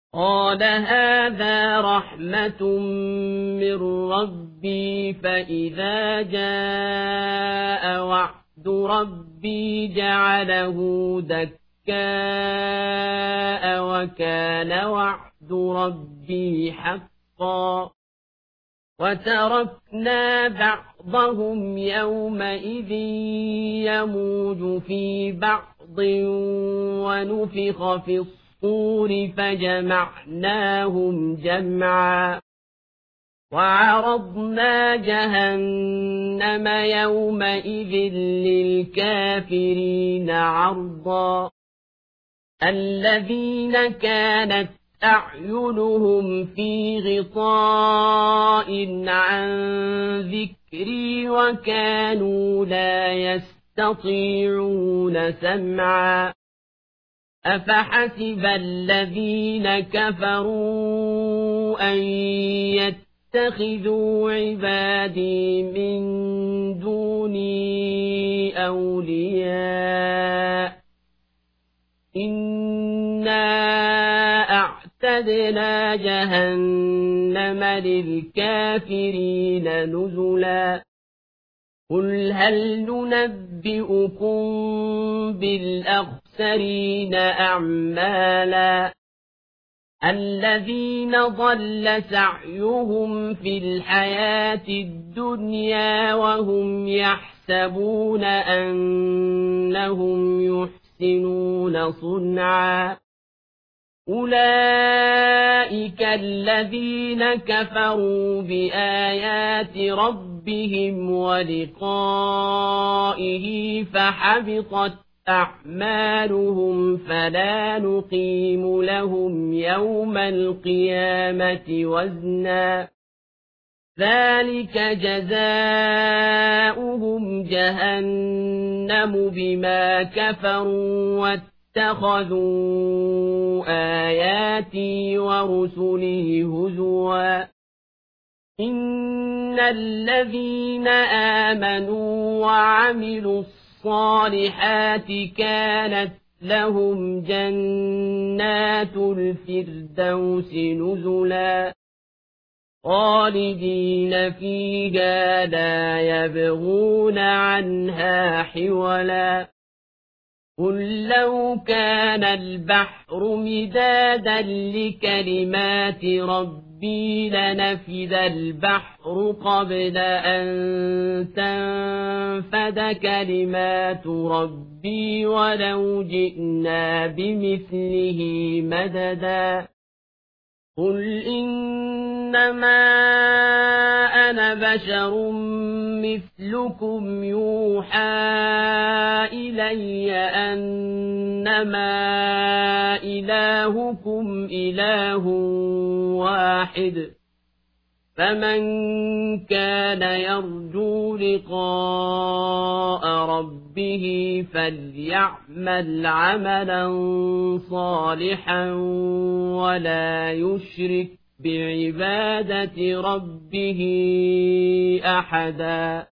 قال هذا رحمة من ربي فإذا جاء وعد ربي جعله دكاء وكان وعد ربي حقا وتركنا بعضهم يومئذ يموج في بعض ونفخ في الصور فجمعناهم جمعا وعرضنا جهنم يومئذ للكافرين عرضا الذين كانت أعينهم في غطاء عن ذكري وكانوا لا يستطيعون سمعا أفحسب الذين كفروا أن يتخذوا عبادي من دوني أولياء إنا أعتدنا جهنم للكافرين نزلا قل هل ننبئكم بالأخسرين أعمالا الذين ضل سعيهم في الحياة الدنيا وهم يحسبون أنهم يحسنون صنعا أولئك الذين كفروا بآيات ربهم ولقائه فحبطت أعمالهم فلا نقيم لهم يوم القيامة وزنا ذلك جزاؤهم جهنم بما كفروا واتخذوا آياتي ورسلي هزوا إن الذين آمنوا وعملوا الصالحات كانت لهم جنات الفردوس نزلا خالدين فيها لا يبغون عنها حولا قل لو كان البحر مدادا لكلمات ربي لنفد البحر قبل أن تنفد كلمات ربي ولو جئنا بمثله مددا قل إنما أنا بشر مثلكم يوحى إلي أنما إلهكم إله واحد فمن كان يرجو لقاء ربه فليعمل عملا صالحا ولا يشرك بعبادة ربه أحدا